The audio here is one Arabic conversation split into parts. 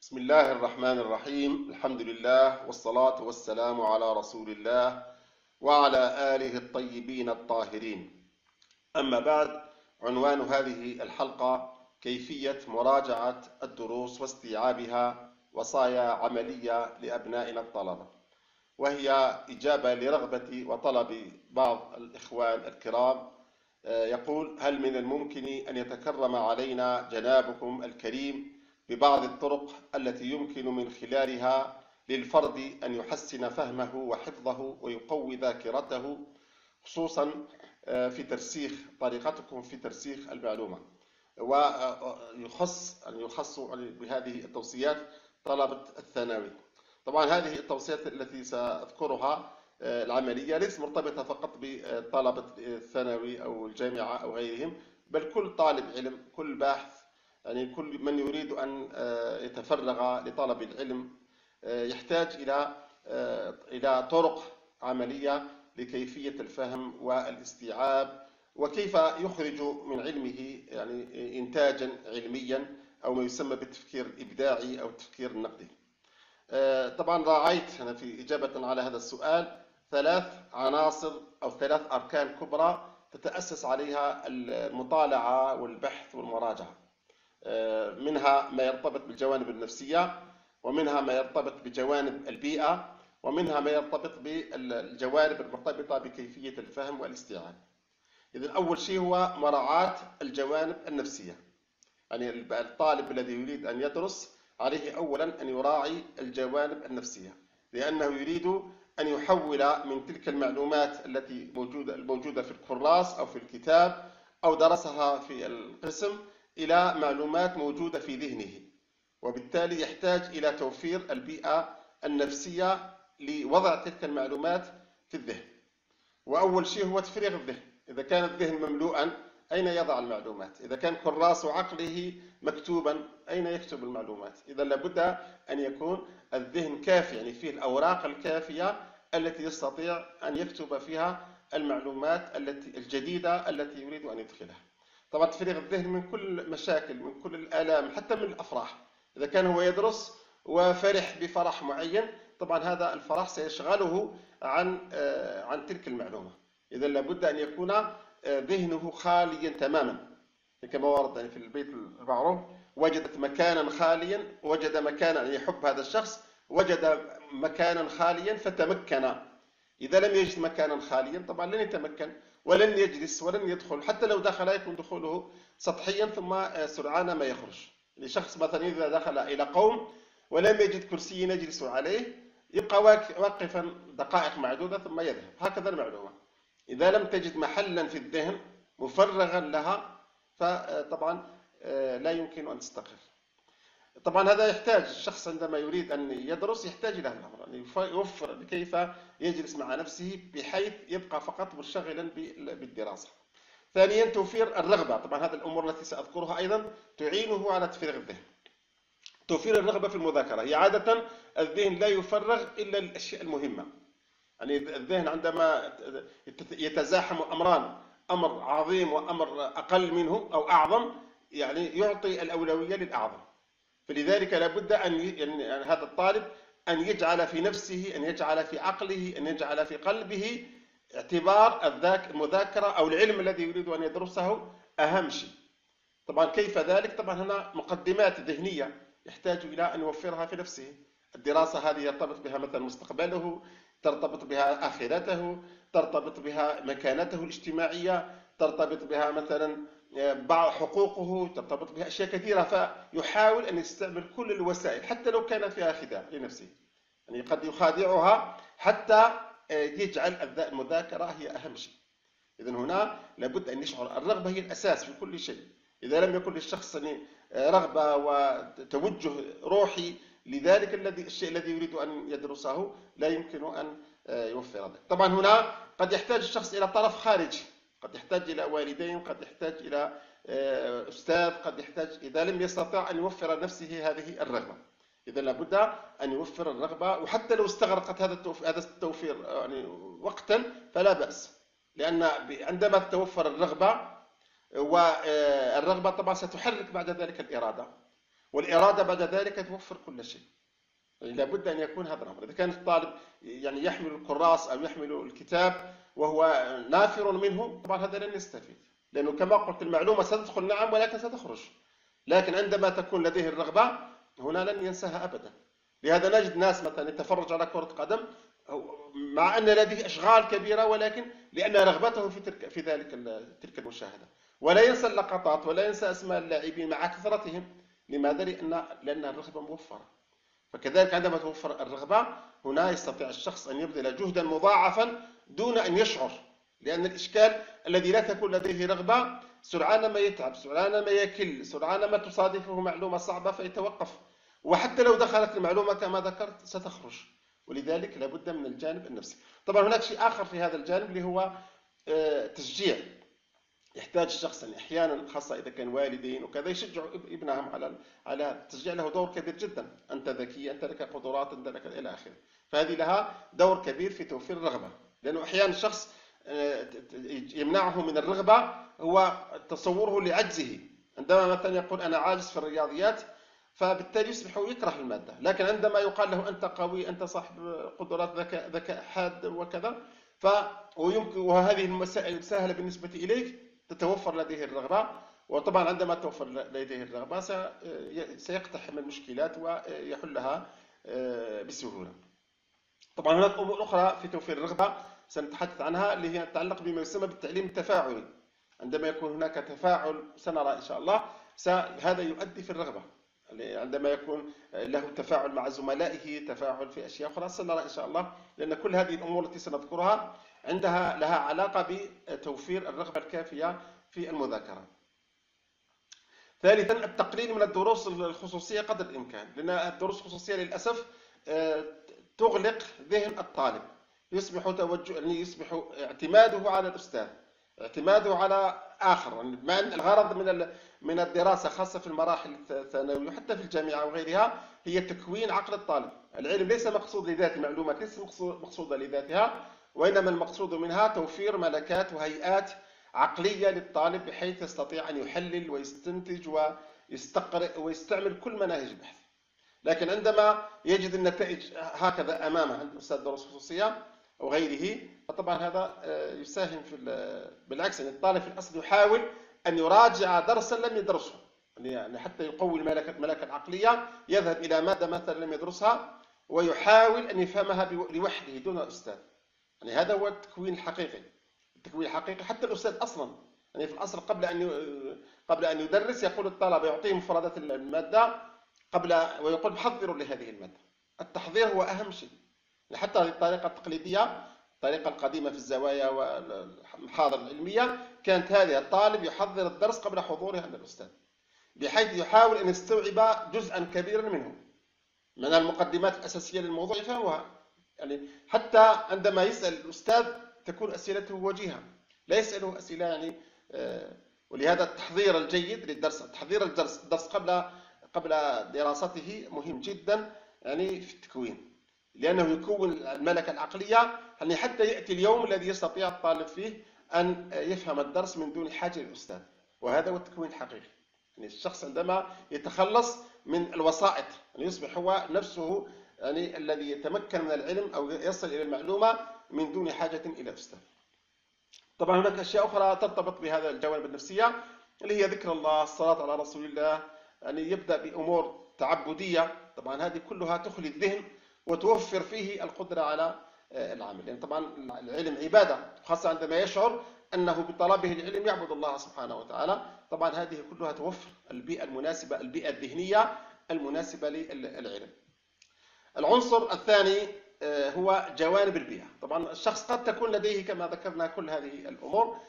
بسم الله الرحمن الرحيم. الحمد لله والصلاة والسلام على رسول الله وعلى آله الطيبين الطاهرين. أما بعد، عنوان هذه الحلقة كيفية مراجعة الدروس واستيعابها وصايا عملية لأبنائنا الطلبة، وهي إجابة لرغبة وطلب بعض الإخوان الكرام. يقول: هل من الممكن أن يتكرم علينا جنابكم الكريم ببعض الطرق التي يمكن من خلالها للفرد أن يحسن فهمه وحفظه ويقوي ذاكرته، خصوصا في ترسيخ طريقتكم في ترسيخ المعلومة، يخص بهذه التوصيات طلبة الثانوي. طبعا هذه التوصيات التي سأذكرها العملية ليست مرتبطة فقط بطلبة الثانوي أو الجامعة أو غيرهم، بل كل طالب علم، كل باحث، يعني كل من يريد أن يتفرغ لطلب العلم يحتاج إلى طرق عملية لكيفية الفهم والاستيعاب، وكيف يخرج من علمه يعني إنتاجا علميا أو ما يسمى بالتفكير الإبداعي أو التفكير النقدي. طبعا راعيت أنا في إجابة على هذا السؤال 3 عناصر أو 3 أركان كبرى تتأسس عليها المطالعة والبحث والمراجعة. منها ما يرتبط بالجوانب النفسية، ومنها ما يرتبط بجوانب البيئة، ومنها ما يرتبط بالجوانب المرتبطة بكيفية الفهم والاستيعاب. إذن أول شيء هو مراعاة الجوانب النفسية. يعني الطالب الذي يريد أن يدرس عليه أولا أن يراعي الجوانب النفسية، لأنه يريد أن يحول من تلك المعلومات التي الموجودة في الكراس أو في الكتاب أو درسها في القسم إلى معلومات موجودة في ذهنه، وبالتالي يحتاج إلى توفير البيئة النفسية لوضع تلك المعلومات في الذهن. وأول شيء هو تفريغ الذهن. إذا كان الذهن مملوءا أين يضع المعلومات؟ إذا كان كراس عقله مكتوبا أين يكتب المعلومات؟ إذا لابد أن يكون الذهن كافي، يعني فيه الأوراق الكافية التي يستطيع أن يكتب فيها المعلومات الجديدة التي يريد أن يدخلها. طبعا تفريغ الذهن من كل مشاكل، من كل الآلام، حتى من الأفراح. إذا كان هو يدرس وفرح بفرح معين، طبعا هذا الفرح سيشغله عن تلك المعلومة. إذا لابد أن يكون ذهنه خاليا تماما، كما ورد يعني في البيت المعروف: وجدت مكانا خاليا، وجد مكانا، يعني يحب هذا الشخص، وجد مكانا خاليا فتمكن. إذا لم يجد مكانا خاليا طبعا لن يتمكن ولن يجلس ولن يدخل، حتى لو دخل يكون دخوله سطحيا ثم سرعان ما يخرج. لشخص مثلا إذا دخل إلى قوم ولم يجد كرسي يجلس عليه يبقى واقفا دقائق معدودة ثم يذهب. هكذا المعلومة، إذا لم تجد محلا في الذهن مفرغا لها فطبعا لا يمكن أن تستقر. طبعا هذا يحتاج الشخص عندما يريد أن يدرس يحتاج إلى هذا الأمر، أن يوفر كيف يجلس مع نفسه بحيث يبقى فقط منشغلا بالدراسة. ثانيا توفير الرغبة. طبعا هذه الأمور التي سأذكرها أيضا تعينه على تفريغ الذهن. توفير الرغبة في المذاكرة. هي عادة الذهن لا يفرغ إلا للأشياء المهمة. يعني الذهن عندما يتزاحم أمران، أمر عظيم وأمر أقل منه أو أعظم، يعني يعطي الأولوية للأعظم. فلذلك لابد أن هذا الطالب أن يجعل في نفسه، أن يجعل في عقله، أن يجعل في قلبه اعتبار المذاكرة أو العلم الذي يريد أن يدرسه أهم شيء. طبعا كيف ذلك؟ طبعا هنا مقدمات ذهنية يحتاج إلى أن يوفرها في نفسه. الدراسة هذه يرتبط بها مثلا مستقبله، ترتبط بها آخرته، ترتبط بها مكانته الاجتماعية، ترتبط بها مثلا بعض حقوقه، ترتبط بها أشياء كثيرة. فيحاول أن يستعمل كل الوسائل حتى لو كان فيها خداع لنفسه، يعني قد يخادعها حتى يجعل المذاكرة هي أهم شيء. إذن هنا لابد أن يشعر الرغبة هي الأساس في كل شيء. إذا لم يكن للشخص رغبة وتوجه روحي لذلك الشيء الذي يريد أن يدرسه لا يمكن أن يوفر ذلك. طبعا هنا قد يحتاج الشخص إلى طرف خارجي، قد يحتاج إلى والدين، قد يحتاج إلى أستاذ، قد يحتاج إذا لم يستطع أن يوفر لنفسه هذه الرغبة. إذا لابد أن يوفر الرغبة، وحتى لو استغرقت هذا التوفير يعني وقتا فلا بأس، لأن عندما تتوفر الرغبة، والرغبة طبعا ستحرك بعد ذلك الإرادة، والإرادة بعد ذلك توفر كل شيء. يعني لابد أن يكون هذا الأمر. إذا كان الطالب يعني يحمل الكراس أو يحمل الكتاب وهو نافر منه، طبعا هذا لن يستفيد، لأنه كما قلت المعلومة ستدخل نعم ولكن ستخرج. لكن عندما تكون لديه الرغبة هنا لن ينساها أبدا. لهذا نجد ناس مثلا يتفرج على كرة قدم مع أن لديه أشغال كبيرة، ولكن لأن رغبته في تلك المشاهدة، ولا ينسى اللقطات ولا ينسى أسماء اللاعبين مع كثرتهم. لماذا؟ لأن الرغبة موفرة. فكذلك عندما توفر الرغبة هنا يستطيع الشخص أن يبذل جهدا مضاعفا دون أن يشعر. لأن الإشكال الذي لا تكون لديه رغبة سرعان ما يتعب، سرعان ما يكل، سرعان ما تصادفه معلومة صعبة فيتوقف، وحتى لو دخلت المعلومة كما ذكرت ستخرج. ولذلك لابد من الجانب النفسي. طبعا هناك شيء آخر في هذا الجانب اللي هو تشجيع. يحتاج الشخص أن أحيانا، خاصة إذا كان والدين وكذا، يشجعوا ابنهم على التشجيع. له دور كبير جدا. أنت ذكي، أنت لك قدرات، أنت لك إلى آخره. فهذه لها دور كبير في توفير الرغبة. لأنه أحيانا الشخص يمنعه من الرغبة هو تصوره لعجزه. عندما مثلا يقول أنا عاجز في الرياضيات، فبالتالي يصبح يكره المادة. لكن عندما يقال له أنت قوي، أنت صاحب قدرات ذكاء حاد وكذا، وهذه المسائل سهلة بالنسبة إليك، تتوفر لديه الرغبة. وطبعا عندما توفر لديه الرغبة سيقتحم المشكلات ويحلها بسهولة. طبعا هناك أمور أخرى في توفير الرغبة سنتحدث عنها، اللي هي تتعلق بما يسمى بالتعليم التفاعلي. عندما يكون هناك تفاعل سنرى إن شاء الله هذا يؤدي في الرغبة. عندما يكون له تفاعل مع زملائه، تفاعل في أشياء أخرى، سنرى إن شاء الله. لأن كل هذه الأمور التي سنذكرها لها علاقة بتوفير الرغبة الكافية في المذاكرة. ثالثا التقليل من الدروس الخصوصية قدر الإمكان، لأن الدروس الخصوصية للأسف تغلق ذهن الطالب. يصبح يصبح اعتماده على الأستاذ، اعتماده على آخر. مع أن الغرض من الدراسة خاصة في المراحل الثانوية وحتى في الجامعة وغيرها هي تكوين عقل الطالب. العلم ليس مقصود لذات المعلومات، ليس مقصودة لذاتها، وإنما المقصود منها توفير ملكات وهيئات عقلية للطالب بحيث يستطيع أن يحلل ويستنتج ويستقرئ ويستعمل كل مناهج البحث. لكن عندما يجد النتائج هكذا أمامه عند أستاذ دروس خصوصية أو غيره، فطبعا هذا يساهم بالعكس. يعني الطالب في الأصل يحاول أن يراجع درسا لم يدرسه، يعني حتى يقوي الملكة العقلية. يذهب إلى مادة مثلا لم يدرسها ويحاول أن يفهمها لوحده دون أستاذ. يعني هذا هو التكوين الحقيقي. التكوين الحقيقي حتى الأستاذ أصلا، يعني في الأصل قبل أن يدرس يقول الطلبة، يعطيه مفردات المادة ويقول بحضروا لهذه المادة. التحضير هو أهم شيء. حتى هذه الطريقة التقليدية، الطريقة القديمة في الزوايا والمحاضر العلمية، كانت هذه: الطالب يحضر الدرس قبل حضوره عند الأستاذ، بحيث يحاول أن يستوعب جزءا كبيرا منه من المقدمات الأساسية للموضوع يفهمها. يعني حتى عندما يسأل الأستاذ تكون أسئلته وجيهة، لا يسأله أسئلة يعني. ولهذا التحضير الجيد للدرس، تحضير الدرس قبل دراسته مهم جدا يعني في التكوين، لأنه يكون الملكة العقلية. يعني حتى يأتي اليوم الذي يستطيع الطالب فيه أن يفهم الدرس من دون حاجة للأستاذ، وهذا هو التكوين الحقيقي. يعني الشخص عندما يتخلص من الوسائط، يعني يصبح هو نفسه يعني الذي يتمكن من العلم أو يصل إلى المعلومة من دون حاجة إلى أستاذ. طبعا هناك أشياء أخرى ترتبط بهذا الجوانب النفسية، اللي هي ذكر الله، الصلاة على رسول الله. يعني يبدأ بأمور تعبدية، طبعا هذه كلها تخلي الذهن وتوفر فيه القدرة على العمل. يعني طبعا العلم عبادة، خاصة عندما يشعر أنه بطلبه العلم يعبد الله سبحانه وتعالى. طبعا هذه كلها توفر البيئة المناسبة، البيئة الذهنية المناسبة للعلم. العنصر الثاني هو جوانب البيئة. طبعا الشخص قد تكون لديه كما ذكرنا كل هذه الأمور،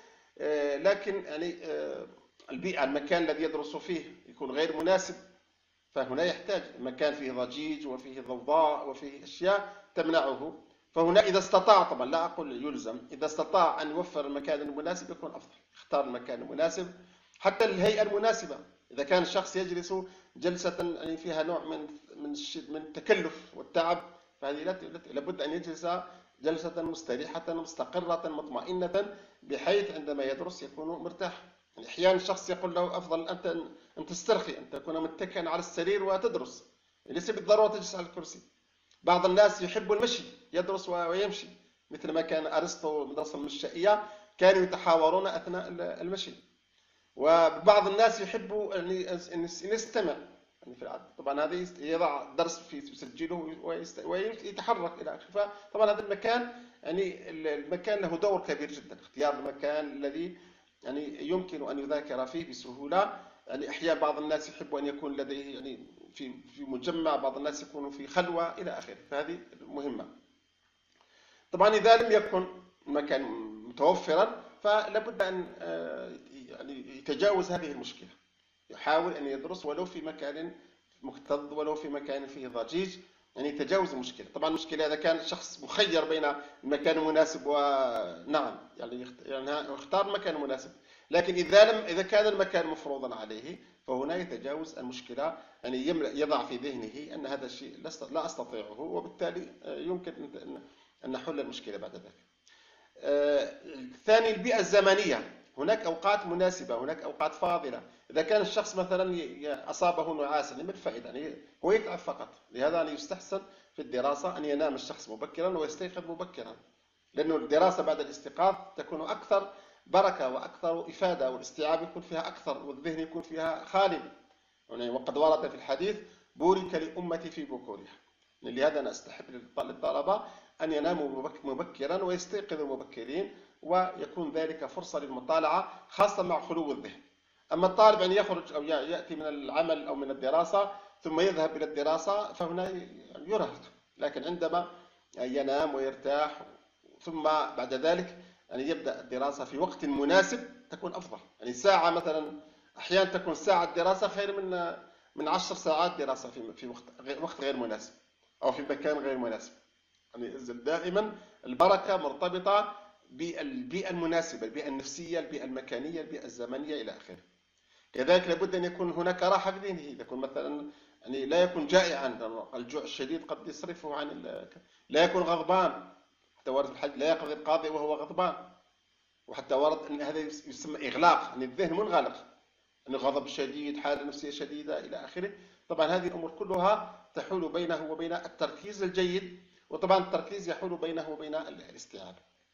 لكن يعني البيئة، المكان الذي يدرس فيه يكون غير مناسب، فهنا يحتاج مكان فيه ضجيج وفيه ضوضاء وفيه أشياء تمنعه. فهنا إذا استطاع، طبعا لا أقول يلزم، إذا استطاع أن يوفر المكان المناسب يكون أفضل، يختار المكان المناسب. حتى الهيئة المناسبة، إذا كان الشخص يجلس جلسة يعني فيها نوع من التكلف والتعب، فهذه لابد أن يجلس جلسة مستريحة مستقرة مطمئنة، بحيث عندما يدرس يكون مرتاح. يعني أحيانا الشخص يقول له أفضل أن تسترخي، أن تكون متكئا على السرير وتدرس، ليس بالضرورة تجلس على الكرسي. بعض الناس يحب المشي، يدرس ويمشي، مثل ما كان أرسطو المدرسة المشائية كانوا يتحاورون أثناء المشي. وبعض الناس يحب أن يستمع يعني في العادة. طبعا هذا يضع درس في يسجله ويتحرك إلى آخره. فطبعا هذا المكان يعني المكان له دور كبير جدا، اختيار المكان الذي يعني يمكن أن يذاكر فيه بسهولة. يعني أحيانا بعض الناس يحب أن يكون لديه يعني في مجمع، بعض الناس يكون في خلوة إلى آخره، فهذه مهمة. طبعا إذا لم يكن المكان متوفرا فلا بد أن يعني يتجاوز هذه المشكلة، يحاول أن يدرس ولو في مكان مكتظ، ولو في مكان فيه ضجيج، يعني يتجاوز المشكلة. طبعا المشكلة إذا كان الشخص مخير بين المكان المناسب ونعم يعني يختار المكان المناسب، لكن إذا كان المكان مفروضا عليه فهنا يتجاوز المشكلة، يعني يضع في ذهنه أن هذا الشيء لا أستطيعه، وبالتالي يمكن أن نحل المشكلة بعد ذلك. الثاني البيئة الزمنية، هناك أوقات مناسبة، هناك أوقات فاضلة. إذا كان الشخص مثلا أصابه نعاس ما الفائدة؟ يعني هو يتعب فقط. لهذا يستحسن في الدراسة أن ينام الشخص مبكرا ويستيقظ مبكرا، لأن الدراسة بعد الاستيقاظ تكون أكثر بركة وأكثر إفادة، والاستيعاب يكون فيها أكثر، والذهن يكون فيها خالي. يعني وقد ورد في الحديث: بورك لأمتي في بكورها. لهذا أنا أستحب للطلبة أن يناموا مبكرا ويستيقظوا مبكرين، ويكون ذلك فرصة للمطالعة خاصة مع خلو الذهن. أما الطالب أن يخرج أو يأتي من العمل أو من الدراسة ثم يذهب إلى الدراسة فهنا يرهق، لكن عندما ينام ويرتاح ثم بعد ذلك يعني يبدأ الدراسة في وقت مناسب تكون أفضل. يعني ساعة مثلا، أحيانا تكون ساعة دراسة خير من 10 ساعات دراسة في وقت غير مناسب أو في مكان غير مناسب. يعني دائما البركة مرتبطة بالبيئة المناسبة، البيئة النفسية، البيئة المكانية، البيئة الزمنية إلى آخره. كذلك لابد أن يكون هناك راحة في ذهنه، يكون مثلا يعني لا يكون جائعا، الجوع الشديد قد يصرفه عن لا يكون غضبان، حتى ورد في الحديث: لا يقضي القاضي وهو غضبان. وحتى ورد أن هذا يسمى إغلاق، يعني الذهن منغلق، أن غضب شديد، حالة نفسية شديدة إلى آخره. طبعا هذه الأمور كلها تحول بينه وبين التركيز الجيد، وطبعا التركيز يحول بينه وبين الاستيعاب.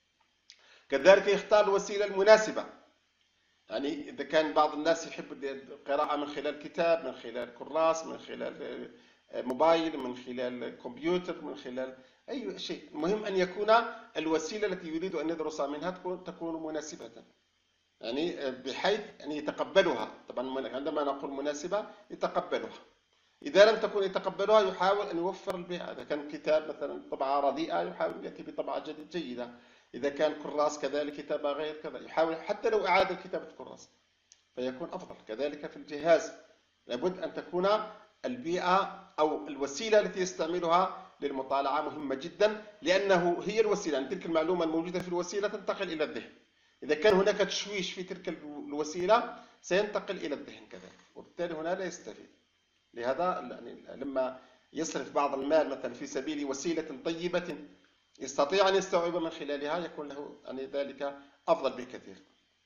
كذلك يختار الوسيلة المناسبة. يعني إذا كان بعض الناس يحب القراءة من خلال كتاب، من خلال كراس، من خلال موبايل، من خلال كمبيوتر، من خلال أي شيء، المهم أن يكون الوسيلة التي يريد أن يدرس منها تكون مناسبة، يعني بحيث أن يتقبلها. طبعا عندما نقول مناسبة يتقبلها. إذا لم تكن يتقبلها يحاول أن يوفر البيئة. إذا كان كتاب مثلا طبعة رديئة يحاول أن يأتي بطبعة جيدة. إذا كان كراس كذلك كتابة غير كذا يحاول حتى لو أعاد كتابة كراس فيكون أفضل. كذلك في الجهاز لابد أن تكون البيئة أو الوسيلة التي يستعملها للمطالعة مهمة جدا، لأنه هي الوسيلة، يعني تلك المعلومة الموجودة في الوسيلة تنتقل إلى الذهن. إذا كان هناك تشويش في تلك الوسيلة سينتقل إلى الذهن كذلك، وبالتالي هنا لا يستفيد. لهذا يعني لما يصرف بعض المال مثلا في سبيل وسيلة طيبة يستطيع أن يستوعب من خلالها يكون له يعني ذلك أفضل بكثير.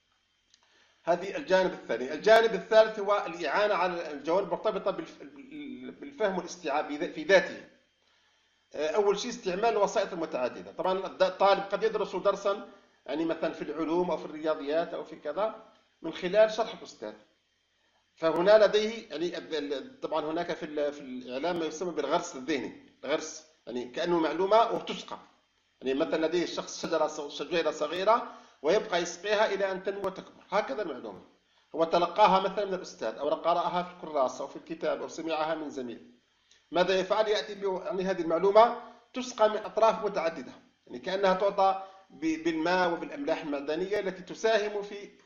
هذه الجانب الثاني. الجانب الثالث هو الإعانة على الجوانب المرتبطة بالفهم والاستيعاب في ذاته. أول شيء استعمال الوسائط المتعددة. طبعا الطالب قد يدرس درسا يعني مثلا في العلوم أو في الرياضيات أو في كذا من خلال شرح الأستاذ، فهنا لديه يعني طبعا هناك في الإعلام ما يسمى بالغرس الذهني، الغرس يعني كأنه معلومة وتسقى. يعني مثلا لديه الشخص شجرة صغيرة ويبقى يسقيها إلى أن تنمو وتكبر، هكذا المعلومة. هو تلقاها مثلا من الأستاذ أو قرأها في الكراسة أو في الكتاب أو سمعها من زميل. ماذا يفعل؟ يأتي يعني هذه المعلومة تسقى من أطراف متعددة، يعني كأنها تعطى بالماء وبالأملاح المعدنية التي تساهم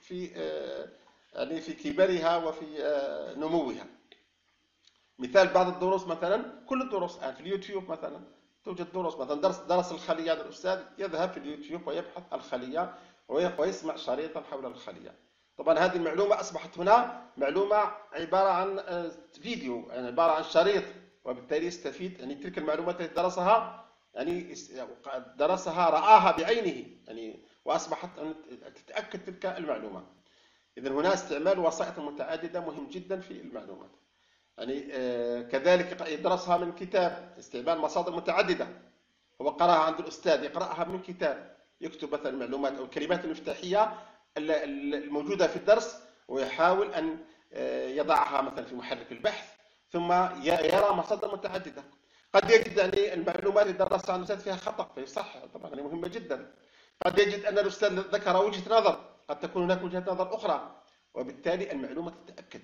يعني في كبرها وفي نموها. مثال بعض الدروس مثلا، كل الدروس الآن في اليوتيوب مثلا توجد دروس، مثلا درس الخلية، هذا الأستاذ يذهب في اليوتيوب ويبحث الخلية ويسمع شريطا حول الخلية. طبعا هذه المعلومة أصبحت هنا معلومة عبارة عن فيديو، يعني عبارة عن شريط، وبالتالي يستفيد يعني تلك المعلومات التي درسها، يعني درسها رآها بعينه يعني، وأصبحت تتأكد تلك المعلومة. إذا هنا استعمال وسائط متعددة مهم جدا في المعلومات. يعني كذلك يدرسها من كتاب، استعمال مصادر متعددة. هو قرأها عند الأستاذ، يقرأها من كتاب، يكتب مثلا المعلومات أو الكلمات المفتاحية الموجودة في الدرس، ويحاول أن يضعها مثلا في محرك البحث، ثم يرى مصادر متعددة. قد يجد يعني المعلومات اللي درسها عند الأستاذ فيها خطأ فيصحح، طبعا يعني مهمة جدا. قد يجد أن الأستاذ ذكر وجهة نظر، قد تكون هناك وجهة نظر أخرى، وبالتالي المعلومة تتأكد.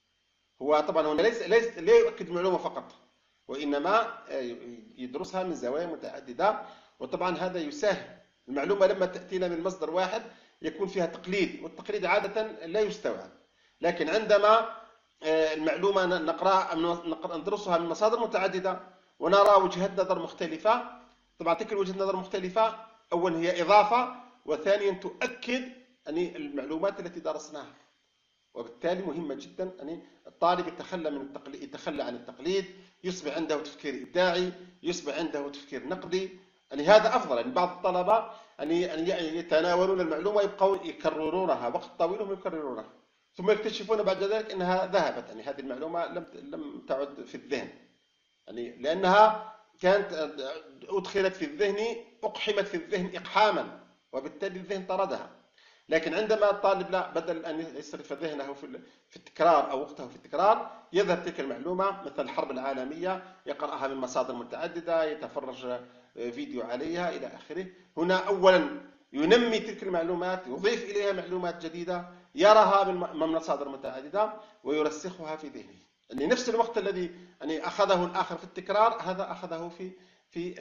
هو طبعا هنا لا يؤكد المعلومة فقط، وإنما يدرسها من زوايا متعددة. وطبعا هذا يساهم. المعلومة لما تأتينا من مصدر واحد يكون فيها تقليد، والتقليد عادة لا يستوعب. لكن عندما المعلومة ندرسها من مصادر متعددة ونرى وجهات نظر مختلفة، طبعا تلك وجهة نظر مختلفة أولا هي إضافة، وثانيا تؤكد يعني المعلومات التي درسناها. وبالتالي مهمة جدا أن الطالب يتخلى عن التقليد، يصبح عنده تفكير إبداعي، يصبح عنده تفكير نقدي. يعني هذا أفضل. يعني بعض الطلبة أن يتناولون المعلومة يبقوا يكررونها وقت طويل وهم يكررونها، ثم يكتشفون بعد ذلك أنها ذهبت، يعني هذه المعلومة لم تعد في الذهن، يعني لأنها كانت أدخلت في الذهن، أقحمت في الذهن إقحاما، وبالتالي الذهن طردها. لكن عندما الطالب لا، بدل أن يصرف ذهنه في التكرار أو وقته في التكرار، يذهب تلك المعلومة مثل الحرب العالمية يقرأها من مصادر متعددة، يتفرج فيديو عليها إلى آخره. هنا أولا ينمي تلك المعلومات، يضيف إليها معلومات جديدة، يراها من مصادر متعددة ويرسخها في ذهنه. يعني نفس الوقت الذي يعني أخذه الآخر في التكرار، هذا أخذه في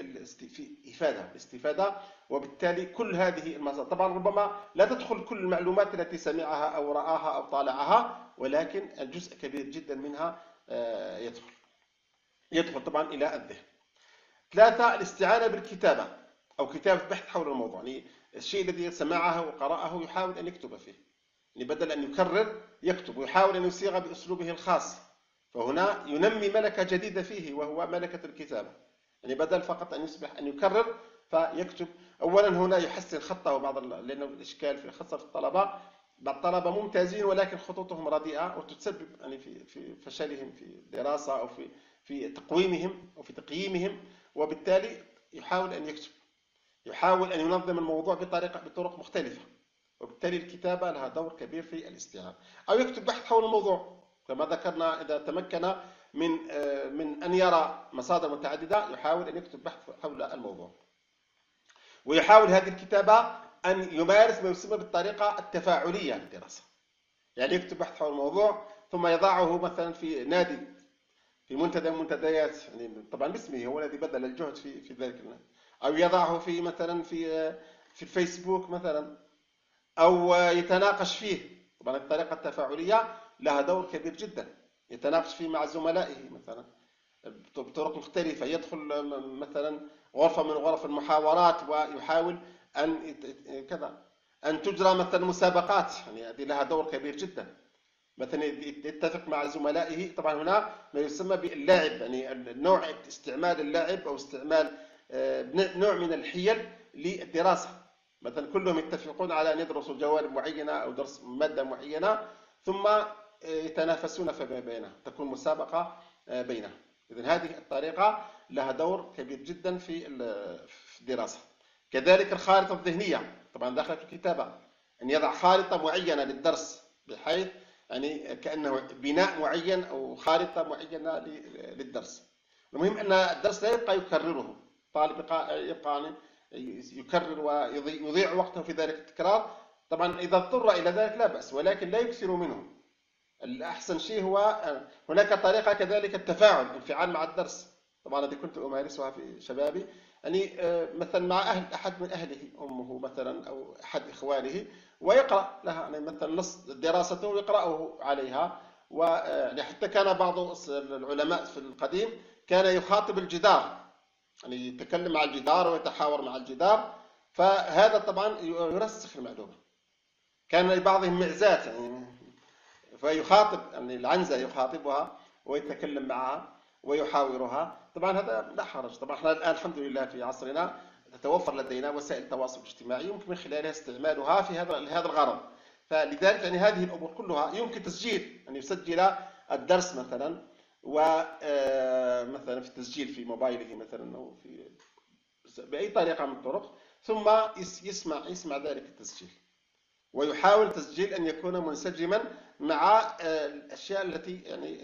الاستفادة. وبالتالي كل هذه المصادر طبعا ربما لا تدخل كل المعلومات التي سمعها أو رآها أو طالعها، ولكن الجزء كبير جدا منها يدخل طبعا إلى الذهن. 3. الاستعانة بالكتابة أو كتابة بحث حول الموضوع. يعني الشيء الذي سمعه وقرأه يحاول أن يكتب فيه، يعني بدل أن يكرر يكتب، ويحاول أن يصيغ بأسلوبه الخاص. فهنا ينمي ملكة جديدة فيه، وهو ملكة الكتابة. يعني بدل فقط أن يصبح أن يكرر فيكتب. أولا هنا يحسن خطه لأنه الإشكال في خاصة في الطلبة، بعض الطلبة ممتازين ولكن خطوطهم رديئة، وتسبب يعني في فشلهم في الدراسة أو في تقويمهم أو في تقييمهم. وبالتالي يحاول أن يكتب، يحاول أن ينظم الموضوع بطرق مختلفة. وبالتالي الكتابة لها دور كبير في الاستيعاب. أو يكتب بحث حول الموضوع كما ذكرنا، إذا تمكن من أن يرى مصادر متعددة يحاول أن يكتب بحث حول الموضوع. ويحاول هذه الكتابة أن يمارس ما يسمى بالطريقة التفاعلية للدراسة. يعني يكتب بحث حول الموضوع ثم يضعه مثلا في نادي، في منتدى من المنتديات، يعني طبعا باسمه، هو الذي بذل الجهد في ذلك النادي. أو يضعه في مثلا في الفيسبوك مثلا، أو يتناقش فيه. طبعا الطريقة التفاعلية لها دور كبير جدا، يتناقش فيه مع زملائه مثلا بطرق مختلفة، يدخل مثلا غرفة من غرف المحاورات ويحاول أن تجرى مثلا مسابقات. يعني هذه لها دور كبير جدا. مثلا يتفق مع زملائه، طبعا هنا ما يسمى باللاعب، يعني نوع استعمال اللاعب أو استعمال نوع من الحيل للدراسة. مثلا كلهم يتفقون على أن يدرسوا جوانب معينة أو درس مادة معينة، ثم يتنافسون فيما بينهم، تكون مسابقة بينهم. إذن هذه الطريقة لها دور كبير جدا في الدراسة. كذلك الخارطة الذهنية طبعا داخلة في الكتابة، أن يضع خارطة معينة للدرس، بحيث يعني كأنه بناء معين أو خارطة معينة للدرس. المهم أن الدرس لا يبقى يكرره، طالب يبقى يكرر ويضيع وقته في ذلك التكرار. طبعا إذا اضطر إلى ذلك لا بأس، ولكن لا يكثر منه. الأحسن شيء هو هناك طريقة كذلك التفاعل، الانفعال مع الدرس. طبعا هذه كنت أمارسها في شبابي، يعني مثلا مع أحد من أهله، أمه مثلا أو أحد إخوانه، ويقرأ لها يعني مثلا نص دراسته ويقرأه عليها. وحتى كان بعض العلماء في القديم كان يخاطب الجدار، يعني يتكلم مع الجدار ويتحاور مع الجدار، فهذا طبعا يرسخ المعلومة. كان لبعضهم معزات، يعني فيخاطب يعني العنزة يخاطبها ويتكلم معها ويحاورها. طبعا هذا لا حرج. طبعا احنا الآن الحمد لله في عصرنا تتوفر لدينا وسائل التواصل الاجتماعي يمكن من خلالها استعمالها في هذا الغرض. فلذلك يعني هذه الأمور كلها يمكن تسجيل، أن يسجل الدرس مثلا، ومثلا في التسجيل في موبايله مثلا أو في بأي طريقة من الطرق، ثم يسمع ذلك التسجيل، ويحاول تسجيل أن يكون منسجما مع الأشياء التي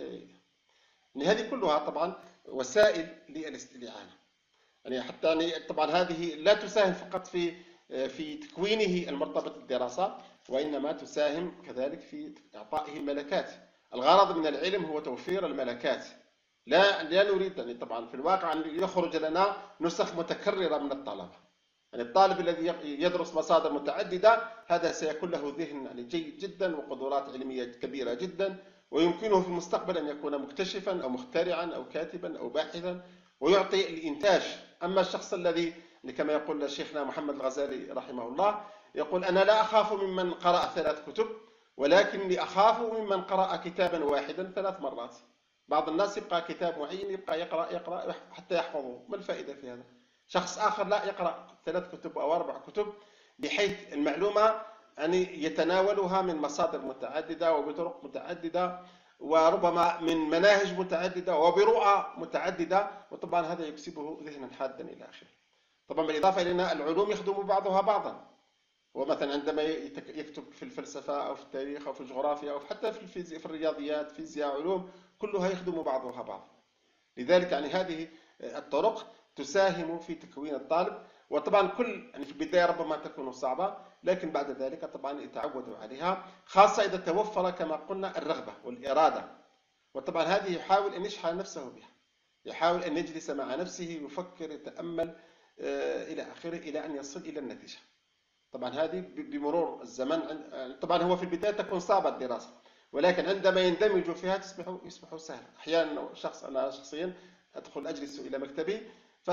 يعني هذه كلها طبعا وسائل للاستعانة. يعني حتى يعني طبعا هذه لا تساهم فقط في تكوينه المرتبط بالدراسة، وإنما تساهم كذلك في إعطائه الملكات. الغرض من العلم هو توفير الملكات، لا نريد يعني طبعا في الواقع أن يخرج لنا نسخ متكررة من الطلبة. يعني الطالب الذي يدرس مصادر متعددة هذا سيكون له ذهن يعني جيد جدا وقدرات علمية كبيرة جدا، ويمكنه في المستقبل أن يكون مكتشفا أو مخترعا أو كاتبا أو باحثا ويعطي الإنتاج. أما الشخص الذي كما يقول شيخنا محمد الغزالي رحمه الله، يقول: أنا لا أخاف ممن قرأ 3 كتب، ولكني أخاف ممن قرأ كتابا واحدا 3 مرات. بعض الناس يبقى كتاب معين يبقى يقرأ حتى يحفظه، ما الفائدة في هذا؟ شخص آخر لا، يقرأ 3 كتب أو 4 كتب، بحيث المعلومة يعني يتناولها من مصادر متعددة وبطرق متعددة، وربما من مناهج متعددة وبرؤى متعددة، وطبعا هذا يكسبه ذهنا حادا إلى آخره. طبعا بالإضافة إلى أن العلوم يخدم بعضها بعضا، ومثلا عندما يكتب في الفلسفة أو في التاريخ أو في الجغرافيا أو حتى في الفيزياء، في الرياضيات، فيزياء، علوم، كلها يخدم بعضها بعضا. لذلك يعني هذه الطرق تساهم في تكوين الطالب. وطبعا يعني في البداية ربما تكون صعبة، لكن بعد ذلك طبعا يتعودوا عليها، خاصة إذا توفر كما قلنا الرغبة والإرادة. وطبعا هذه يحاول أن يشحن نفسه بها، يحاول أن يجلس مع نفسه، يفكر، يتأمل إلى آخره، إلى أن يصل إلى النتيجة. طبعا هذه بمرور الزمن، طبعا هو في البداية تكون صعبة الدراسة، ولكن عندما يندمج فيها يصبح سهلا. أحيانا أنا شخصيا أدخل أجلس إلى مكتبي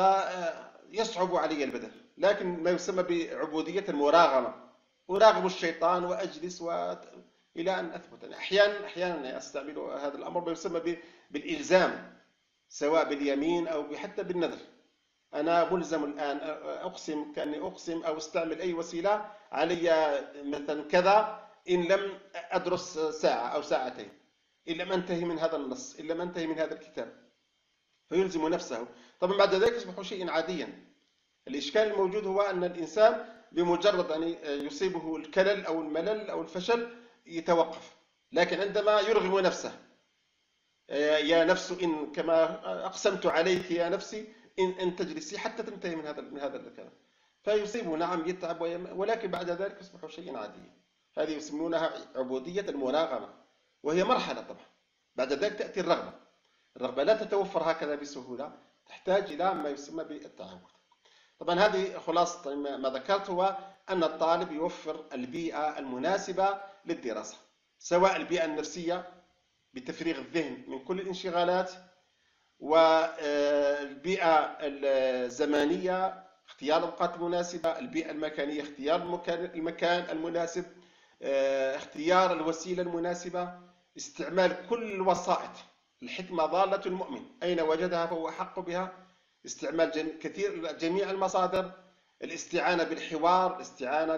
فيصعب علي البدن، لكن ما يسمى بعبودية المراغمة، أراغم الشيطان وأجلس إلى أن أثبت. أحيانا أستعمل هذا الأمر ما يسمى بالإلزام، سواء باليمين أو حتى بالنذر. أنا ملزم الآن أقسم، كأني أقسم أو استعمل أي وسيلة علي مثلا كذا إن لم أدرس ساعة أو ساعتين، إن لم أنتهي من هذا النص، إن لم أنتهي من هذا الكتاب، فيلزم نفسه. طبعا بعد ذلك يصبح شيئا عاديا. الإشكال الموجود هو أن الإنسان بمجرد أن يصيبه الكلل أو الملل أو الفشل يتوقف، لكن عندما يرغم نفسه: يا نفس إن كما أقسمت عليك يا نفسي إن تجلسي حتى تنتهي من هذا الكلام، فيصيبه نعم، يتعب ولكن بعد ذلك يصبح شيئا عاديا. هذه يسمونها عبودية المراغمة، وهي مرحلة. طبعا بعد ذلك تأتي الرغبة. الرغبة لا تتوفر هكذا بسهولة، تحتاج إلى ما يسمى بالتعود. طبعا هذه خلاصة ما ذكرت، هو أن الطالب يوفر البيئة المناسبة للدراسة، سواء البيئة النفسية بتفريغ الذهن من كل الانشغالات، والبيئة الزمانية اختيار الأوقات المناسبة، البيئة المكانية اختيار المكان المناسب، اختيار الوسيلة المناسبة، استعمال كل الوسائط. الحكمة ضالة المؤمن، أين وجدها فهو أحق بها. استعمال جميع المصادر، الاستعانة بالحوار، الاستعانة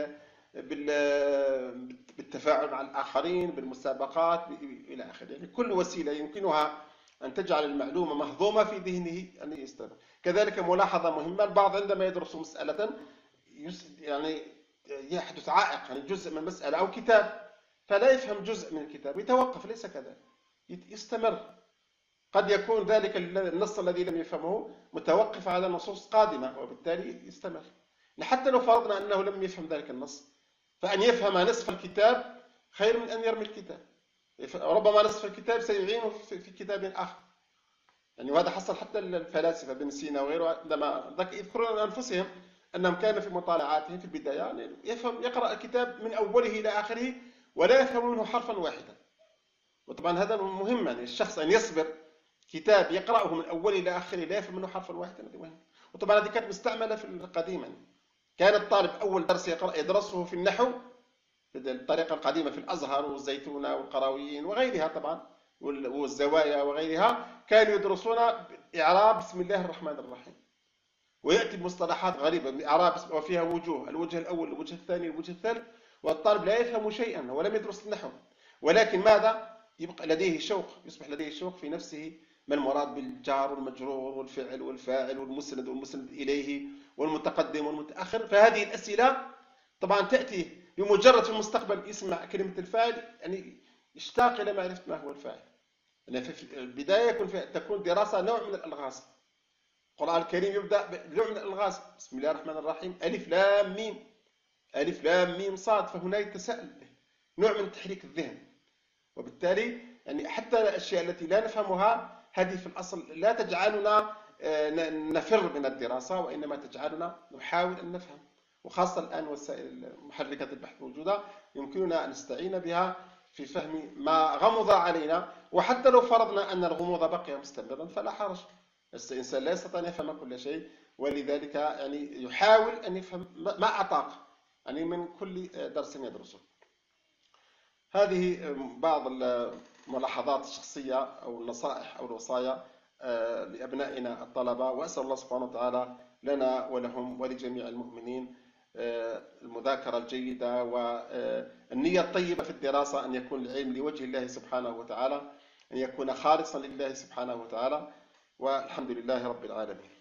بالتفاعل مع الآخرين، بالمسابقات إلى آخره. يعني كل وسيلة يمكنها أن تجعل المعلومة مهضومة في ذهنه أن يستمر. كذلك ملاحظة مهمة: البعض عندما يدرس مسألة يعني يحدث عائق، يعني جزء من مسألة أو كتاب، فلا يفهم جزء من الكتاب يتوقف. ليس كذلك، يستمر. قد يكون ذلك النص الذي لم يفهمه متوقف على نصوص قادمة، وبالتالي يستمر. حتى لو فرضنا أنه لم يفهم ذلك النص، فأن يفهم نصف الكتاب خير من أن يرمي الكتاب. ربما نصف الكتاب سيعينه في كتاب آخر. يعني وهذا حصل حتى الفلاسفة ابن سينا وغيره، عندما يذكرون أنفسهم أنهم كانوا في مطالعاتهم في البداية يعني يقرأ الكتاب من أوله إلى آخره ولا يفهم منه حرفا واحدا. وطبعا هذا مهم، يعني الشخص أن يصبر كتاب يقرأه من أوله إلى آخره لا يفهم منه حرفا واحدا، هذا مهم. وطبعا هذه كانت مستعملة في القديم. كان الطالب أول درس يدرسه في النحو بالطريقة القديمة في الأزهر والزيتونة والقرويين وغيرها طبعا والزوايا وغيرها، كانوا يدرسون إعراب بسم الله الرحمن الرحيم، ويأتي بمصطلحات غريبة، إعراب وفيها وجوه: الوجه الأول، الوجه الثاني، الوجه الثالث، والطالب لا يفهم شيئا ولم يدرس النحو، ولكن ماذا؟ يبقى لديه شوق، يصبح لديه شوق في نفسه، ما المراد بالجار والمجرور والفعل والفاعل والمسند والمسند إليه والمتقدم والمتأخر. فهذه الأسئلة طبعا تأتي بمجرد في المستقبل يسمع كلمة الفاعل يعني يشتاق إلى معرفة ما هو الفاعل. يعني في البداية تكون دراسة نوع من الألغاز. القرآن الكريم يبدأ بنوع من الألغاز: بسم الله الرحمن الرحيم، ألف لام ميم، ألف لام ميم صاد. فهنا يتساءل، نوع من تحريك الذهن. وبالتالي يعني حتى الأشياء التي لا نفهمها هذه في الأصل لا تجعلنا نفر من الدراسة، وإنما تجعلنا نحاول أن نفهم. وخاصة الآن وسائل محركات البحث موجودة، يمكننا أن نستعين بها في فهم ما غمض علينا. وحتى لو فرضنا أن الغموض بقي مستمرا فلا حرج، الإنسان لا يستطيع أن يفهم كل شيء، ولذلك يعني يحاول أن يفهم ما أطاق يعني من كل درس يدرسه. هذه بعض الملاحظات الشخصية أو النصائح أو الوصايا لأبنائنا الطلبة، وأسأل الله سبحانه وتعالى لنا ولهم ولجميع المؤمنين المذاكرة الجيدة والنية الطيبة في الدراسة، أن يكون العلم لوجه الله سبحانه وتعالى، أن يكون خالصا لله سبحانه وتعالى، والحمد لله رب العالمين.